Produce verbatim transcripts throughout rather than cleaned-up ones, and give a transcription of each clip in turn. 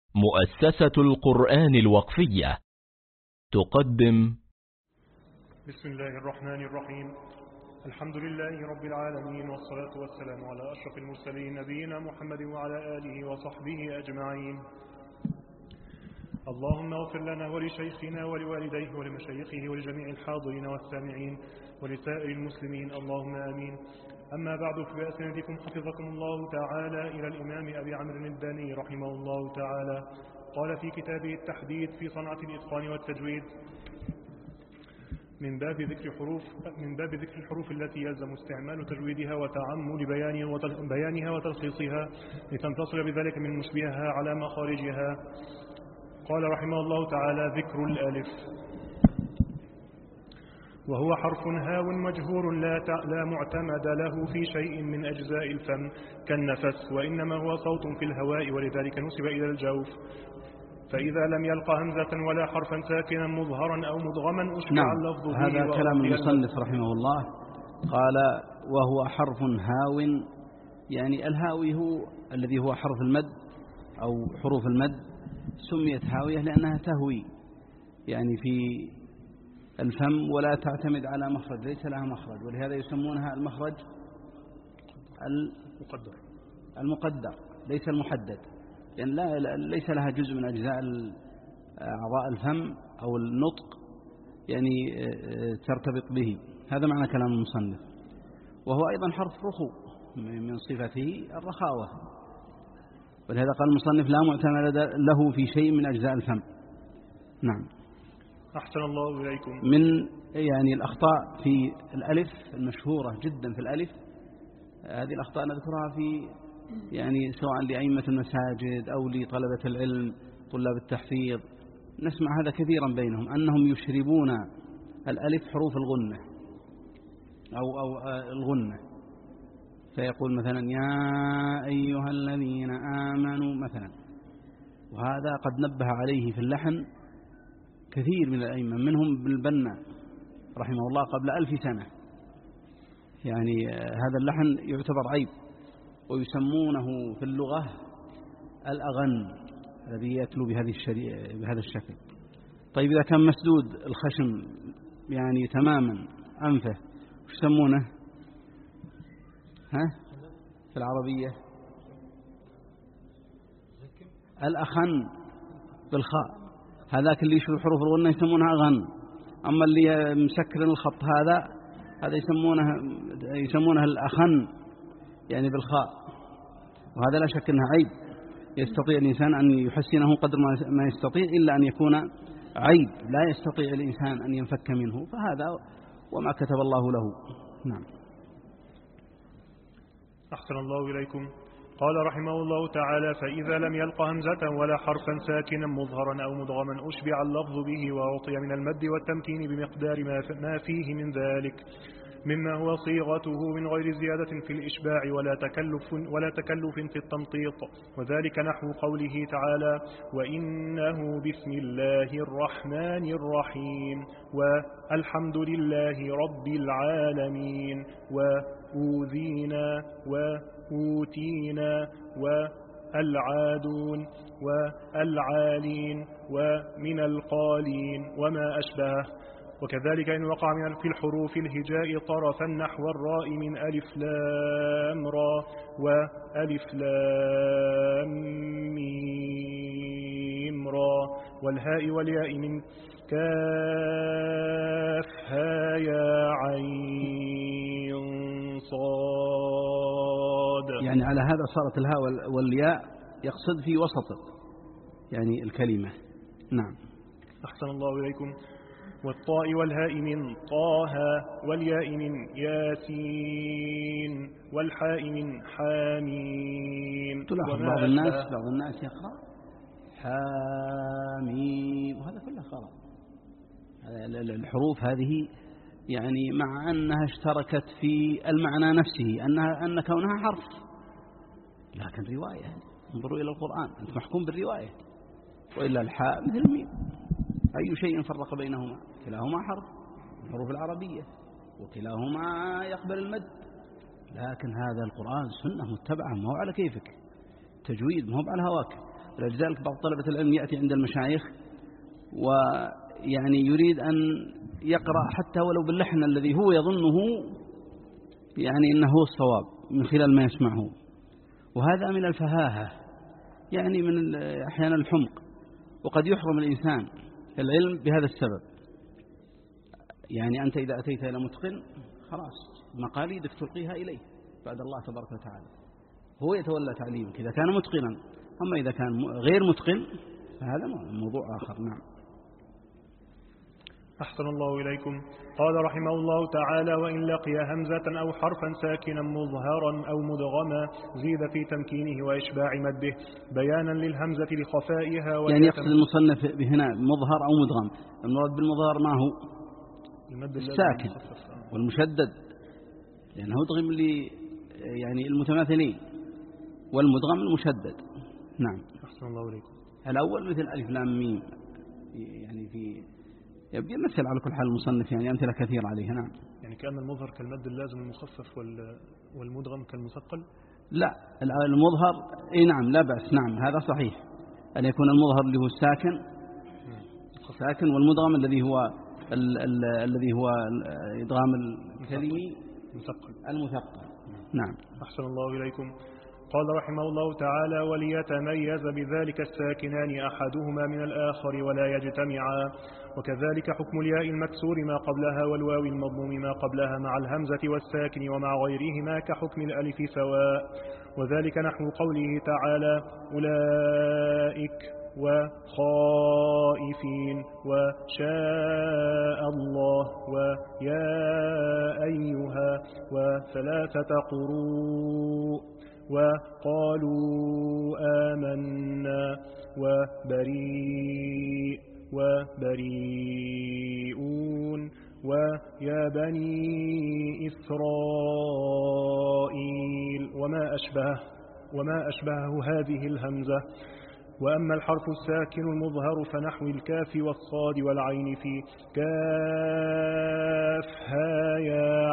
مؤسسة القرآن الوقفية تقدم. بسم الله الرحمن الرحيم. الحمد لله رب العالمين، والصلاة والسلام على أشرف المرسلين نبينا محمد وعلى آله وصحبه أجمعين. اللهم اغفر لنا ولشيخنا ولوالديه ولمشايخه ولجميع الحاضرين والسامعين ولسائر المسلمين، اللهم آمين. أما بعد، فبأسندكم حفظكم الله تعالى إلى الإمام أبي عمرو الداني رحمه الله تعالى، قال في كتابه التحديث في صنعة الإتقان والتجويد من باب ذكر حروف من باب ذكر الحروف التي يلزم استعمال تجويدها وتعمل بيانها وتلخيصها لتنتصر بذلك من مشبهها على مخارجها. قال رحمه الله تعالى: ذكر الألف، وهو حرف هاو مجهور لا لا معتمد له في شيء من أجزاء الفم كالنفس، وإنما هو صوت في الهواء، ولذلك نسب إلى الجوف. فإذا لم يلق همزة ولا حرفا ساكنا مظهرا أو مدغما أشبع نعم. اللفظ به. هذا كلام المصنف رحمه الله. قال: وهو حرف هاو، يعني الهاوي هو الذي هو حرف المد أو حروف المد، سميت هاوية لأنها تهوي يعني في الفم ولا تعتمد على مخرج، ليس لها مخرج، ولهذا يسمونها المخرج المقدر المقدر ليس المحدد، لأن يعني لا ليس لها جزء من أجزاء أعضاء الفم أو النطق يعني ترتبط به. هذا معنى كلام المصنف. وهو أيضا حرف رخو، من صفته الرخاوة، ولهذا قال المصنف: لا معتمد له في شيء من أجزاء الفم. نعم. أحسن الله إليكم. من يعني الأخطاء في الألف المشهورة جدا في الألف، هذه الأخطاء نذكرها في يعني سواء لأئمة المساجد أو لطلبة العلم طلاب التحفيظ، نسمع هذا كثيرا بينهم، أنهم يشربون الألف حروف الغنة أو, أو الغنة، فيقول مثلا: يا أيها الذين آمنوا مثلا. وهذا قد نبه عليه في اللحن كثير من الأئمة، منهم بالبنا رحمه الله قبل ألف سنة. يعني هذا اللحن يعتبر عيب، ويسمونه في اللغة الأغن الذي يتلو بهذه بهذا الشكل. طيب إذا كان مسدود الخشم يعني تماما أنفه، وش يسمونه ها في العربية؟ الأخن بالخاء. هذاك اللي يشوف حروف الغنة يسمونها أغن، أما اللي مسكر الخط هذا هذا يسمونه يسمونه الأخن يعني بالخاء. وهذا لا شك أنه عيب، يستطيع الإنسان أن يحسنه قدر ما يستطيع، إلا أن يكون عيب لا يستطيع الإنسان أن ينفك منه، فهذا وما كتب الله له. نعم. أحسن الله إليكم. قال رحمه الله تعالى: فإذا لم يلق همزة ولا حرفا ساكنا مظهرا أو مدغما أشبع اللفظ به، وأعطي من المد والتمكين بمقدار ما فيه من ذلك، مما هو صيغته من غير زيادة في الإشباع ولا تكلف, ولا تكلف في التمطيط. وذلك نحو قوله تعالى: وإنه بسم الله الرحمن الرحيم، والحمد لله رب العالمين، وأوذينا وأوتينا والعادون والعالين ومن القالين وما أشبهه. وكذلك إن وقع من في الحروف الهجاء طرفا نحو الراء من ألف لام را وألف لام ميم را، والهاء والياء من كاف ها يا عين صاد. يعني على هذا صارت الهاء والياء يقصد في وسط يعني الكلمة. نعم. أحسن الله إليكم. والطاء والهاء من طه، والياء من ياسين، والحاء من حاميم. تلاحظ بعض الناس بعض الناس يقرأ حاميم، وهذا كله خطأ. الحروف هذه يعني مع أنها اشتركت في المعنى نفسه، أنها أن كونها حرف، لكن رواية. انظروا إلى القرآن، أنت محكوم بالرواية، وإلا الحاء مثل الميم، أي شيء فرق بينهما؟ كلاهما حرف من حروف العربية، وكلاهما يقبل المد. لكن هذا القرآن سنة متبعة، ما هو على كيفك، تجويد ما هو على هواك. لذلك بعض طلبة العلم يأتي عند المشايخ ويعني يريد أن يقرأ حتى ولو باللحن الذي هو يظنه يعني أنه هو الصواب من خلال ما يسمعه، وهذا من الفهاهة، يعني من أحيانا الحمق، وقد يحرم الإنسان العلم بهذا السبب. يعني أنت إذا أتيت إلى متقن خلاص مقاليدك تلقيها إليه بعد الله تبارك وتعالى، هو يتولى تعليمك إذا كان متقنا. أما إذا كان غير متقن فهذا موضوع آخر. نعم. أحسن الله إليكم. قال رحمه الله تعالى: وإن لقي همزة أو حرفا ساكنا مظهرا أو مدغما زيد في تمكينه وإشباع مده بيانا للهمزة لخفائها. يعني يقصد المصنف بهنا مظهر أو مدغم. المراد بالمظهر ما هو؟ المد الساكن والمشدد، لأنه يدغم لي يعني المتماثلين، والمدغم المشدد. نعم. أحسن الله إليكم. الأول مثل ألف لام ميم، يعني في يبدي يمثل على كل حال المصنف يعني أمثلة كثيرة عليها. نعم. يعني كأن المظهر كالمد اللازم المخفف والمدغم كالمثقل. لا، المظهر اي نعم لا بأس. نعم هذا صحيح، أن يكون المظهر اللي هو الساكن ساكن، والمدغم الذي هو ال ال الذي هو إدغام الكلمي المثقل المثقل. نعم. أحسن الله إليكم. قال رحمه الله تعالى: وليتميز بذلك الساكنان أحدهما من الآخر ولا يجتمعا، وكذلك حكم الياء المكسور ما قبلها والواو المضموم ما قبلها مع الهمزة والساكن ومع غيرهما كحكم الألف سواء، وذلك نحو قوله تعالى: أولئك وخائفين وشاء الله ويا أيها وثلاثة قروء وقالوا آمنا وبريء وبريئون ويا بني إسرائيل وما أشبه وما أشبهه هذه الهمزة. وأما الحرف الساكن المظهر فنحو الكاف والصاد والعين في كاف ها يا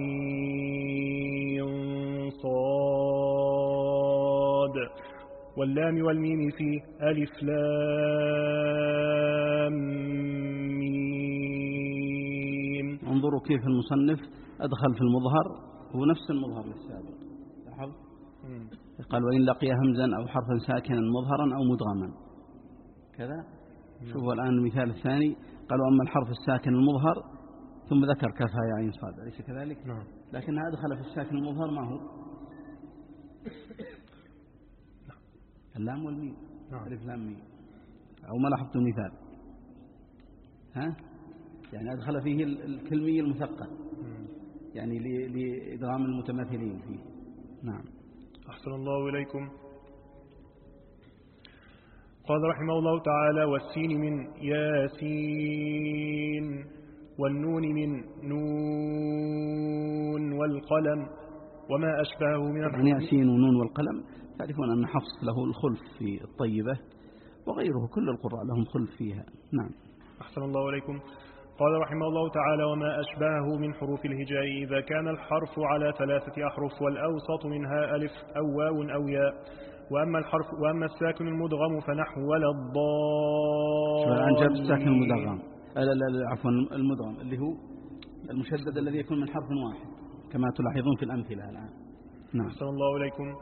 عين صاد، واللام والميم في ألف لام ميم. انظروا كيف المصنف أدخل في المظهر هو نفس المظهر للسابق. لاحظ قال: وإن لقي همزا أو حرفا ساكنا مظهرا أو مدغما كذا. شوفوا الآن المثال الثاني، قالوا: أما الحرف الساكن المظهر، ثم ذكر كفها يا عين صاد، أليس كذلك؟ نعم. لكنها أدخل في الساكن المظهر ما هو؟ اللام والميم. نعم. ألف لام ميم. أو ما لاحظتوا المثال؟ ها؟ يعني أدخل فيه الكلمي المثقل، يعني لإدغام المتماثلين فيه. نعم. أحسن الله إليكم. قال رحمه الله تعالى: والسين من ياسين والنون من نون والقلم وما أشبهه من الحروف. ياسين ونون والقلم تعرفون أن حفص له الخلف في الطيبة، وغيره كل القراء لهم خلف فيها. نعم. أحسن الله إليكم. قال رحمه الله تعالى: وما أشبهه من حروف الهجاء إذا كان الحرف على ثلاثة أحرف والأوسط منها ألف أو واو أو ياء. وأما الحرف وأما الساكن المدغم فنحو ولا الضالين. الآن جاب الساكن المدغم، لا لا عفوا المدغم اللي هو المشدد الذي يكون من حرف واحد كما تلاحظون في الأمثلة الآن. نعم. أحسن الله إليكم.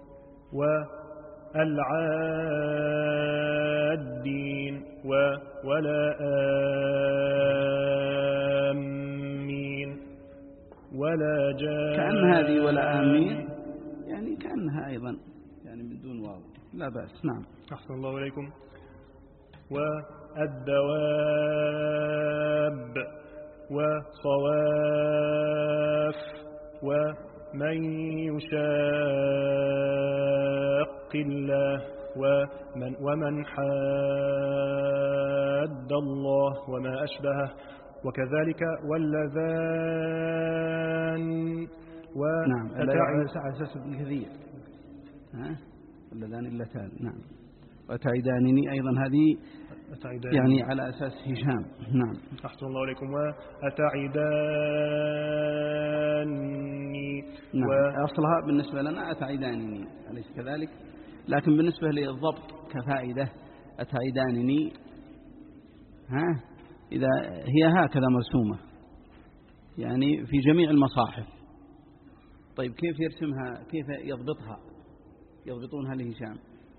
والعادين ولا آمين ولا جاء. كأن هذه ولا آمين يعني كأنها أيضا يعني من دون واو، لا بأس. نعم. أحسن الله إليكم. والدواب وصواف ومن يشاق الله ومن, ومن حاد الله وما أشبهه، وكذلك واللذان و نعم على أساس ابن كثير ها واللذان اللتان. نعم. وتعيدانني أيضا هذه يعني على أساس هشام. نعم. أحسن الله عليكم. وأتعيداني نعم. و... أصلها بالنسبة لنا أتعيدانني أليس كذلك؟ لكن بالنسبة للضبط كفائدة أتايدانني ها إذا هي هكذا مرسومة يعني في جميع المصاحف. طيب كيف يرسمها كيف يضبطها يضبطونها لهشام؟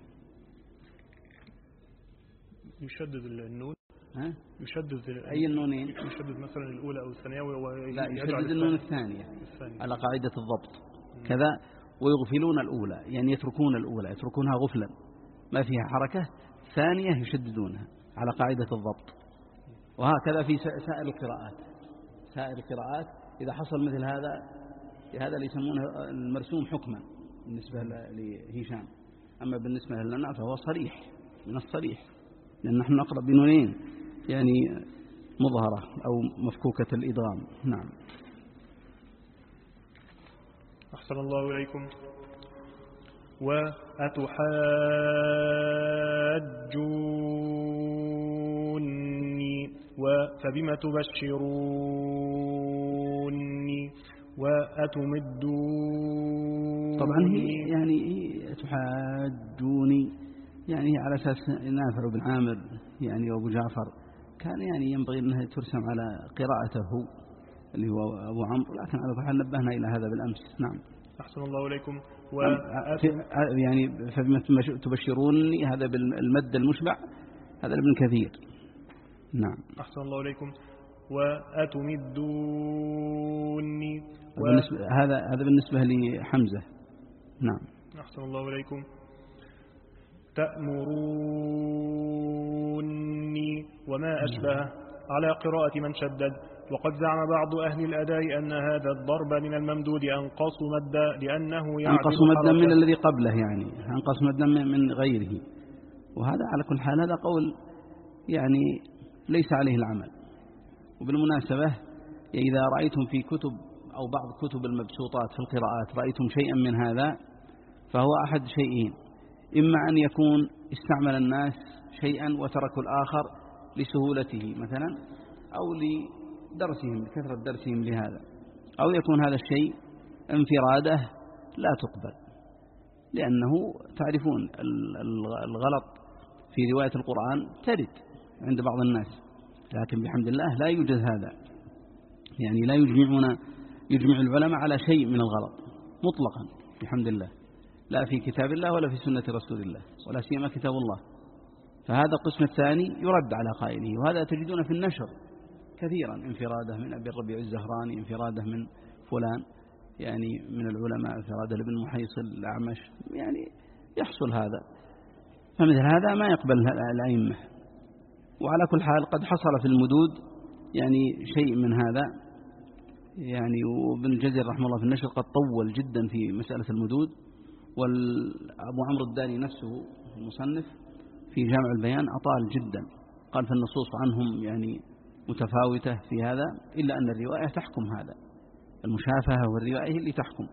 يشدد النون ها؟ يشدد أي النونين؟ يشدد مثلا الأولى أو الثانية لا يشدد النون الثانية, الثانية على قاعدة الضبط م. كذا. ويغفلون الأولى يعني يتركون الأولى يتركونها غفلا ما فيها حركة. ثانية يشددونها على قاعدة الضبط. وهكذا في سائر القراءات سائر القراءات إذا حصل مثل هذا هذا اللي يسمونه المرسوم حكما بالنسبة لهشام. أما بالنسبة لنا فهو صريح من الصريح لأن نحن نقرأ بنونين يعني مظهرة أو مفكوكة الإدغام. نعم. أحسن الله إليكم. وأتحاجوني فبما تبشروني وأتمدوني. طبعا هي يعني تحاجوني يعني على أساس نافع بن عامر يعني وأبو جعفر كان يعني ينبغي أنها ترسم على قراءته اللي هو أبو عمرو، لكن على كل حال نبهنا إلى هذا بالأمس. نعم. أحسن الله إليكم. و يعني فبما تبشروني هذا بالمد المشبع هذا ابن كثير. نعم. أحسن الله إليكم. وأتمدوني و... هذا هذا بالنسبة لحمزة. نعم. أحسن الله إليكم. تأمروني وما أشبه على قراءة من شدد. وقد زعم بعض أهل الأداء أن هذا الضرب من الممدود أنقص مدا لأنه يعدل أنقص مدا من الذي قبله يعني أنقص مدا من غيره. وهذا على كل حال هذا قول يعني ليس عليه العمل. وبالمناسبة إذا رأيتم في كتب أو بعض كتب المبسوطات في القراءات رأيتم شيئا من هذا فهو أحد شيئين: إما أن يكون استعمل الناس شيئا وتركوا الآخر لسهولته مثلا أو لدرسهم لكثرة درسهم لهذا، أو يكون هذا الشيء انفراده لا تقبل، لأنه تعرفون الغلط في رواية القرآن ترد عند بعض الناس، لكن بحمد الله لا يوجد هذا، يعني لا يجمعنا يجمع العلماء على شيء من الغلط مطلقا بحمد الله، لا في كتاب الله ولا في سنة رسول الله ولا سيما كتاب الله. فهذا القسم الثاني يرد على قائله، وهذا تجدون في النشر كثيرا، انفراده من أبي الربيع الزهراني، انفراده من فلان يعني من العلماء، انفراده لابن محيصل الأعمش، يعني يحصل هذا. فمثل هذا ما يقبل الأئمة. وعلى كل حال قد حصل في المدود يعني شيء من هذا، يعني وابن الجزر رحمه الله في النشر قد طول جدا في مسألة المدود، وأبو عمرو الداني نفسه المصنف في جامع البيان أطال جدا، قال في النصوص عنهم يعني متفاوتة في هذا، إلا أن الرواية تحكم هذا، المشافهة والرواية اللي تحكم.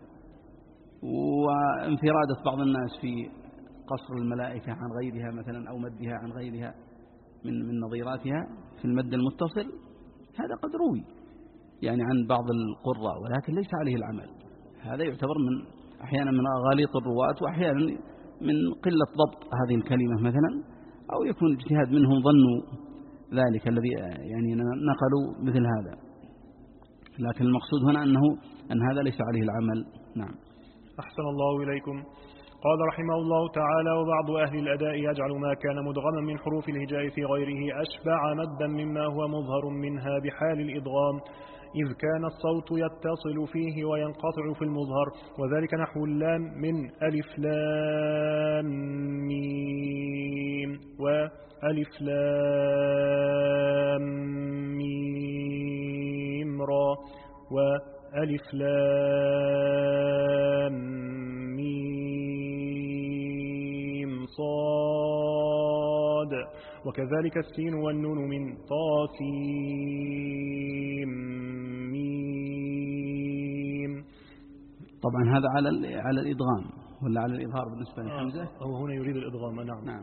وانفرادة بعض الناس في قصر الملائكة عن غيرها مثلا أو مدها عن غيرها من من نظيراتها في المد المتصل، هذا قد روي يعني عن بعض القراء، ولكن ليس عليه العمل. هذا يعتبر من أحيانا من أغاليط الرواة، وأحيانا من قلة ضبط هذه الكلمة مثلا، أو يكون اجتهاد منهم ظنوا ذلك الذي يعني نقلوا مثل هذا، لكن المقصود هنا أنه أن هذا ليس عليه العمل. نعم. أحسن الله إليكم. قال رحمه الله تعالى: وبعض أهل الأداء يجعل ما كان مدغما من حروف الهجاء في غيره أشبع مدا مما هو مظهر منها بحال الإدغام، إذ كان الصوت يتصل فيه وينقطع في المظهر، وذلك نحو اللام من ألف لام ميم وألف لام ميم را وألف لام ميم صاد، وكذلك السين والنون من طاسيم ميم. طبعا هذا على على الإدغام ولا على الإظهار بالنسبة لحمزة؟ هو هنا يريد الإدغام. نعم. نعم.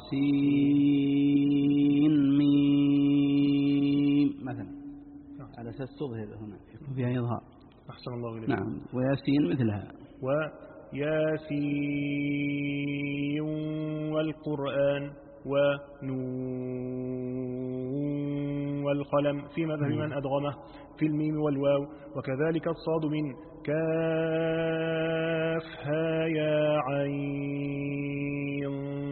طاسيم ميم مثلا، نعم. على أساس تظهر هنا يكون فيها إظهار. أحسن الله إليك. نعم. وياسين مثلها. و ياسين والقرآن ونون والقلم في مذهب من أدغمه في الميم والواو، وكذلك الصاد من كافها يا عين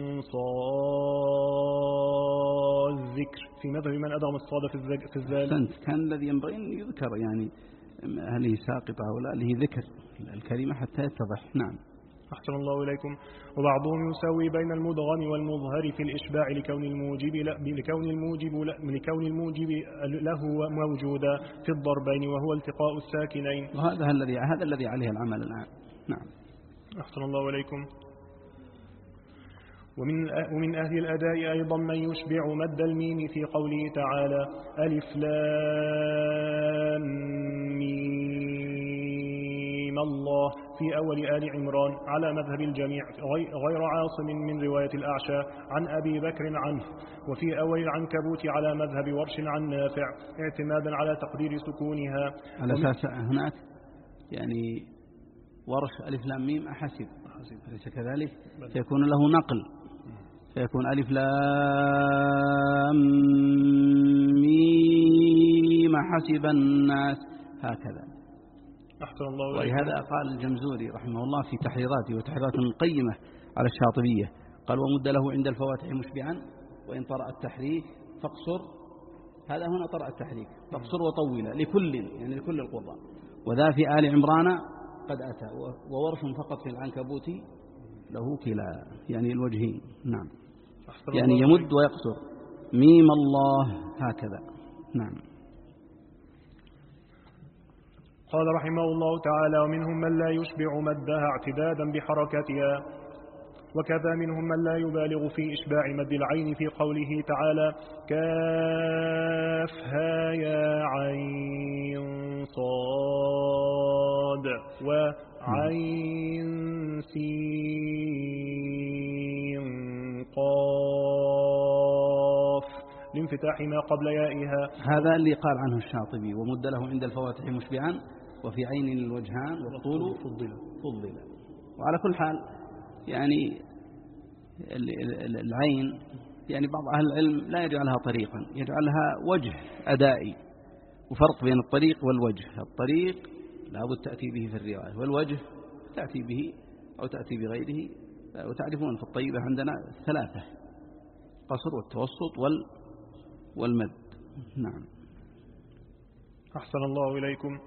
صاد ذكر في مذهب من أدغم الصاد في الزال. أحسنت، كان الذي ينبغي أن يذكر يعني هل هي ساقطة أو لا، اللي هي ذكر الكلمة حتى يتضح. نعم. أحسن الله إليكم. وبعضهم يسوي بين المدغم والمظهر في الإشباع لكون الموجب لا لكون الموجب لا لكون الموجب له موجودا في الضربين وهو التقاء الساكنين، وهذا الذي هذا الذي عليه العمل الآن. نعم. أحسن الله إليكم. ومن ومن أهل الأداء أيضا من يشبع مد الميم في قوله تعالى ألف لام ميم الله في أول آل عمران على مذهب الجميع غير عاصم من رواية الأعشى عن أبي بكر عنه، وفي أول العنكبوت على مذهب ورش عن نافع اعتمادا على تقدير سكونها. على أساس هناك يعني ورش ألف لام ميم أحسب أليس كذلك؟ سيكون له نقل، سيكون ألف لام ميم حسب الناس هكذا. أحسن الله. ولهذا قال الجمزوري رحمه الله في تحريراته وتحريرات قيمة على الشاطبية، قال ومد له عند الفواتح مشبعا وإن طرأ التحريك فاقصر، هذا هنا طرأ التحريك فاقصر وطول لكل يعني لكل القراء، وذا في آل عمران قد أتى، وورش فقط في العنكبوت له كلا يعني الوجهين. نعم. يعني يمد ويقصر ميم الله هكذا. نعم. قال رحمه الله تعالى ومنهم من لا يشبع مدها اعتدادا بحركتها، وكذا منهم من لا يبالغ في إشباع مد العين في قوله تعالى كافها يا عين صاد وعين سين قاف لانفتاح ما قبل يائها. هذا اللي قال عنه الشاطبي ومد له عند الفواتح مشبعا وفي عين الوجهان والطول فضل فضل. وعلى كل حال يعني العين يعني بعض أهل العلم لا يجعلها طريقا، يجعلها وجه أدائي، وفرق بين الطريق والوجه. الطريق لابد تأتي به في الرواية، والوجه تأتي به أو تأتي بغيره. وتعرفون في الطيبة عندنا ثلاثة: قصر والتوسط وال والمد. نعم. أحسن الله إليكم.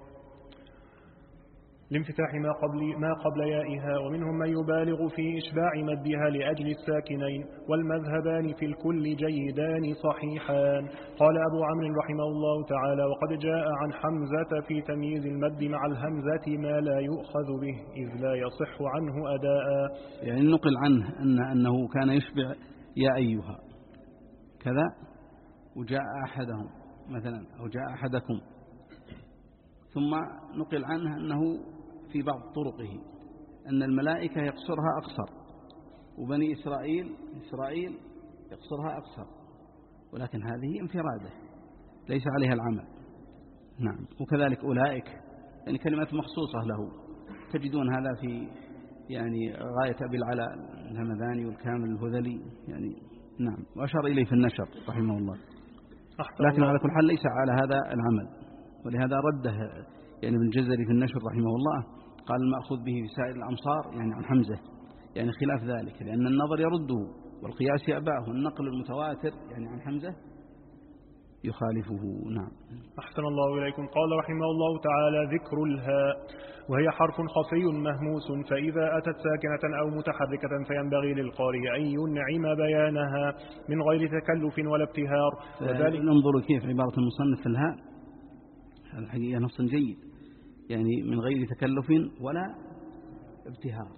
لانفتاح ما قبل ما قبل يائها، ومنهم من يبالغ في إشباع مدها لأجل الساكنين، والمذهبان في الكل جيدان صحيحان. قال أبو عمرو رحمه الله تعالى وقد جاء عن حمزة في تمييز المد مع الهمزة ما لا يؤخذ به إذ لا يصح عنه أداء. يعني نقل عنه أن أنه كان يشبع يا أيها كذا، وجاء أحدهم مثلا أو جاء أحدكم، ثم نقل عنه أنه في بعض طرقه أن الملائكة يقصرها أقصر، وبني إسرائيل إسرائيل يقصرها أقصر، ولكن هذه انفرادة ليس عليها العمل. نعم. وكذلك أولئك يعني كلمة مخصوصة له، تجدون هذا في يعني غاية أبي العلاء الهمذاني والكامل الهذلي يعني. نعم. وأشار إليه في النشر رحمه الله. لكن على كل حال ليس على هذا العمل، ولهذا رده يعني ابن الجزري في النشر رحمه الله، قال المأخوذ به في سائر الأمصار يعني عن حمزة، يعني خلاف ذلك، لأن النظر يرده والقياس يأباه، النقل المتواتر يعني عن حمزة يخالفه. نعم. أحسن الله إليكم. قال رحمه الله تعالى ذكر الهاء وهي حرف خفي مهموس، فإذا أتت ساكنة أو متحركة فينبغي للقارئ أن ينعم بيانها من غير تكلف ولا ابتهار. وذلك ننظر كيف عبارة المصنف في الهاء، هذا الحقيقة نص جيد، يعني من غير تكلف ولا ابتهار.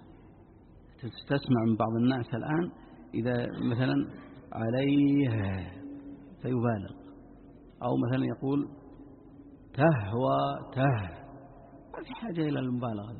تسمع من بعض الناس الآن إذا مثلا عليه فيبالغ، أو مثلا يقول تهوى ته، ما في حاجة إلى المبالغة.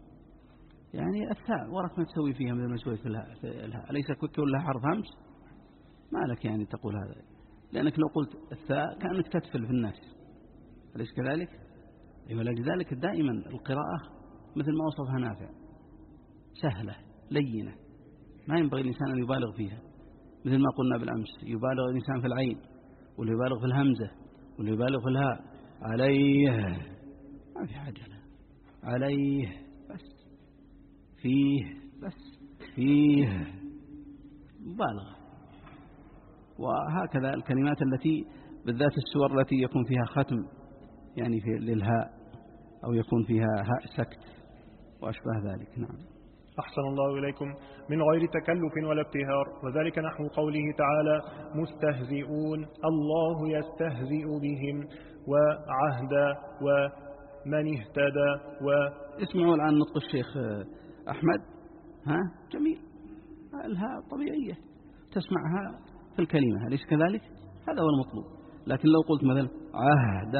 يعني الثاء ورك ما تسوي فيها مثل ما تسوي في الهاء، أليس كلها حرف همس؟ ما لك يعني تقول هذا، لأنك لو قلت الثاء كأنك تتفل في الناس، أليس كذلك؟ ولذلك دائما القراءة مثل ما وصفها نافع، سهلة لينة، ما ينبغي الإنسان أن يبالغ فيها، مثل ما قلنا بالأمس يبالغ الإنسان في العين، واللي يبالغ في الهمزة، واللي يبالغ في الهاء. عليه ما في حاجة له، عليه بس، فيه بس، فيه مبالغة. وهكذا الكلمات التي بالذات السور التي يكون فيها ختم يعني في للهاء أو يكون فيها هاء سكت وأشبه ذلك. نعم. أحسن الله إليكم. من غير تكلف ولا ابتهار، وذلك نحو قوله تعالى مستهزئون، الله يستهزئ بهم، وعهد، ومن اهتدى. و اسمعوا الآن نطق الشيخ أحمد، ها جميل، الهاء طبيعية تسمعها في الكلمة، أليس كذلك؟ هذا هو المطلوب. لكن لو قلت مثلا عهد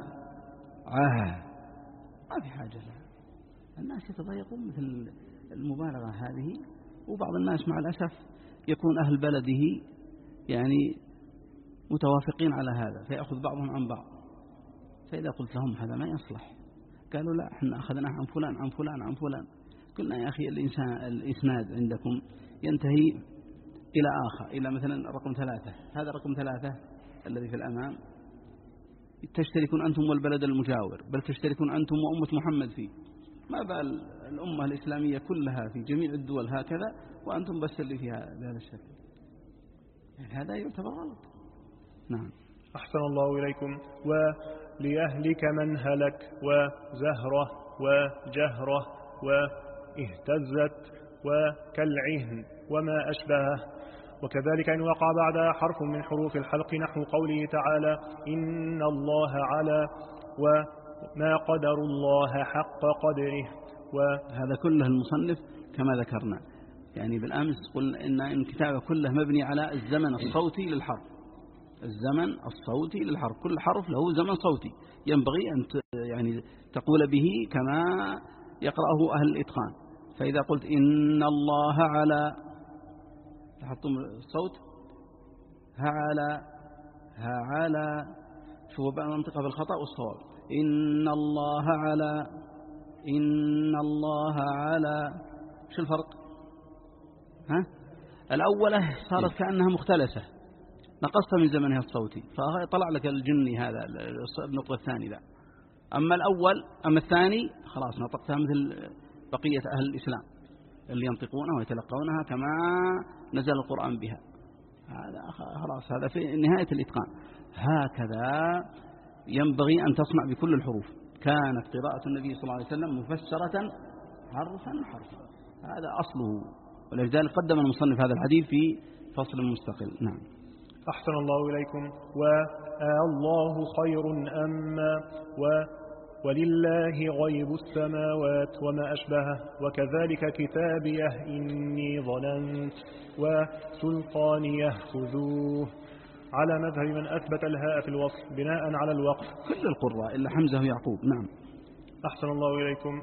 عهد ما في حاجة لها، الناس يتضايقون مثل المبالغة هذه. وبعض الناس مع الأسف يكون أهل بلده يعني متوافقين على هذا، فيأخذ بعضهم عن بعض، فإذا قلت لهم هذا ما يصلح قالوا لا احنا أخذناه عن فلان عن فلان عن فلان. قلنا يا أخي الإنسان الإسناد عندكم ينتهي إلى آخر، إلى مثلا رقم ثلاثة، هذا رقم ثلاثة الذي في الأمام تشتركون أنتم والبلد المجاور، بل تشتركون أنتم وأمة محمد فيه، ما بال الأمة الإسلامية كلها في جميع الدول هكذا وأنتم بس اللي فيها بهذا الشكل، يعني هذا يعتبر غلط. نعم. أحسن الله إليكم. وليهلك من هلك، وزهرة، وجهرة، واهتزت، وكالعهن، وما أشبهه. وكذلك إن وقع بعدها حرف من حروف الحلق نحو قوله تعالى إن الله على، وما قدر الله حق قدره. وهذا كله المصنف كما ذكرنا، يعني بالأمس قلنا إن الكتاب كله مبني على الزمن الصوتي للحرف، الزمن الصوتي للحرف، كل حرف له زمن صوتي ينبغي أن يعني تقول به كما يقرأه أهل الإتقان. فإذا قلت إن الله على، تحطم الصوت، ها على، ها على، شوفوا بقى منطقة بالخطأ والصواب. إن الله على، إن الله على، شو الفرق؟ ها؟ الأولى صارت كأنها مختلسة، نقصت من زمنها الصوتي، فطلع لك الجني هذا النقطة الثاني ذا. أما الأول، أما الثاني خلاص نطقتها مثل بقية أهل الإسلام اللي ينطقونها ويتلقونها كما نزل القرآن بها، هذا خلاص هذا في نهاية الإتقان. هكذا ينبغي أن تصنع بكل الحروف. كانت قراءة النبي صلى الله عليه وسلم مفسرة حرفا حرفا، هذا أصله، ولذلك قدم المصنف هذا الحديث في فصل مستقل. نعم. أحسن الله إليكم. والله خير أما، و ولله غيب السماوات وما أشبهه، وكذلك كتابيه إني ظننت، وسلطانيه خذوه، على مذهب من أثبت الهاء في الوصف بناء على الوقف. كل القراء إلا حمزة ويعقوب. نعم. أحسن الله إليكم.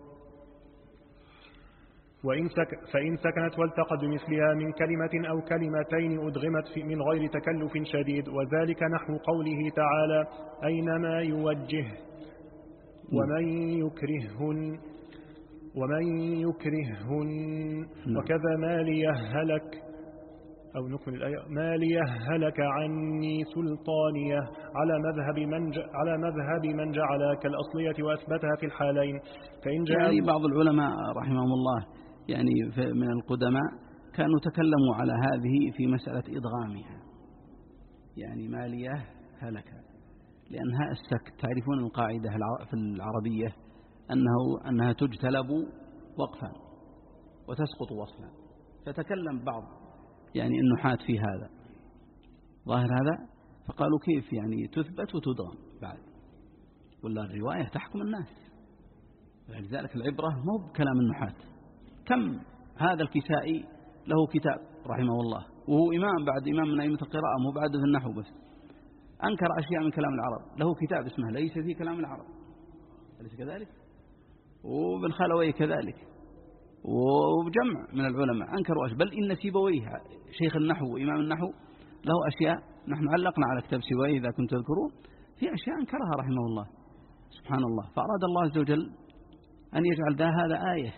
وإن سك فإن سكنت والتقت بمثلها من كلمة أو كلمتين أدغمت في من غير تكلف شديد، وذلك نحو قوله تعالى أينما يوجه، ومن يكرههن، ومن يكرههن، وكذا ما ليهلك، أو نكمل الآية ما ليهلك عني سلطانيه، على مذهب من ج... على مذهب من جعل كالأصلية وأثبتها في الحالين. فإن جاء يعني بعض العلماء رحمهم الله يعني من القدماء كانوا تكلموا على هذه في مسألة إدغامها، يعني ما ليهلك، لأنها السكت. تعرفون القاعدة في العربية أنه أنها تجتلب وقفا وتسقط وصلا، فتكلم بعض يعني النحاة في هذا ظاهر هذا، فقالوا كيف يعني تثبت وتدغم بعد، ولا الرواية تحكم الناس. ولذلك العبرة مو بكلام النحاة. كم هذا الكسائي له كتاب رحمه الله، وهو إمام بعد إمام من أئمة القراءة، مو بعد في النحو بس، أنكر أشياء من كلام العرب، له كتاب اسمه ليس في كلام العرب، أليس كذلك؟ وابن خلوي كذلك، وجمع من العلماء أنكروا أشياء، بل إن سيبويه شيخ النحو وإمام النحو له أشياء، نحن علقنا على كتاب سيبويه إذا كنت تذكرون، في أشياء أنكرها رحمه الله سبحان الله. فأراد الله عز وجل أن يجعل ذا هذا آية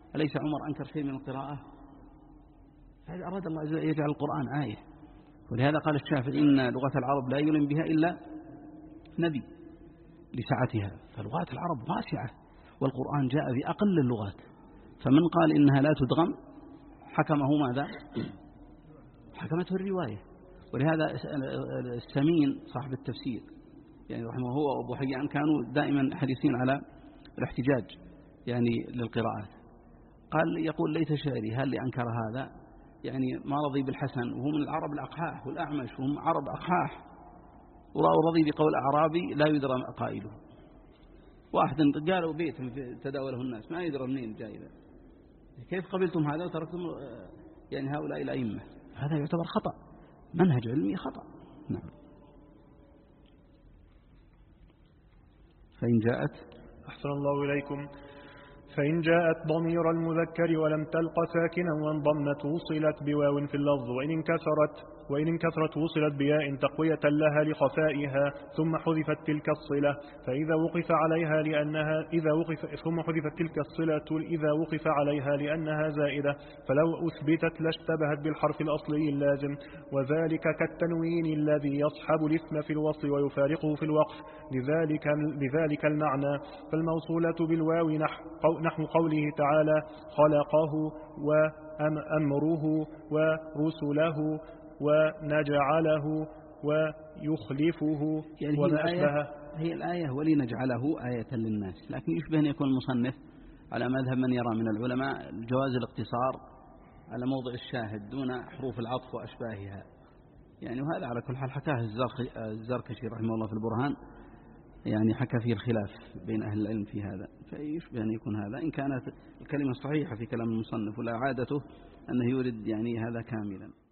أليس عمر أنكر شيء من القراءة؟ هذا أراد الله عز وجل يجعل القرآن آية، ولهذا قال الشافعي إن لغة العرب لا يلم بها إلا نبي لسعتها، فلغات العرب واسعة والقرآن جاء بأقل اللغات، فمن قال إنها لا تدغم حكمه ماذا؟ حكمته الرواية. ولهذا السمين صاحب التفسير يعني رحمه هو وأبو حيان كانوا دائما حريصين على الاحتجاج يعني للقراءات. قال يقول ليت شعري هل أنكر هذا، يعني ما رضي بالحسن وهم من العرب الأقحاح والأعمش وهم عرب أقحاح، ورضي بقول أعرابي لا يدرى قائله. واحد قالوا بيت تداوله الناس ما يدرى منين جاي ذا، كيف قبلتم هذا وتركتم يعني هؤلاء الأئمة؟ هذا يعتبر خطأ، منهج علمي خطأ. نعم. فإن جاءت أحسن الله إليكم فإن جاءت ضمير المذكر ولم تلق ساكنا وانضمت وصلت بواو في اللفظ، وإن انكسرت وإن انكسرت وصلت بياء تقوية لها لخفائها، ثم حذفت تلك الصلة فإذا وقف عليها لأنها إذا وقف ثم حذفت تلك الصلة إذا وقف عليها لأنها زائدة، فلو أثبتت لاشتبهت بالحرف الأصلي اللازم، وذلك كالتنوين الذي يصحب الاسم في الوصل ويفارقه في الوقف، لذلك لذلك المعنى. فالموصولة بالواو نحو نحو قوله تعالى خلقه وأمره ورسله ونجعله ويخلفه يعني وما أشبهه. هي الآية ولنجعله آية للناس، لكن يشبه أن يكون المصنف على مذهب من يرى من العلماء جواز الاقتصار على موضع الشاهد دون حروف العطف وأشباهها يعني، وهذا على كل حال حكاه الزركشي رحمه الله في البرهان، يعني حكى فيه الخلاف بين أهل العلم في هذا، فيشبه أن يكون هذا إن كانت الكلمة صحيحة في كلام المصنف، ولا عادته أنه يريد يعني هذا كاملا.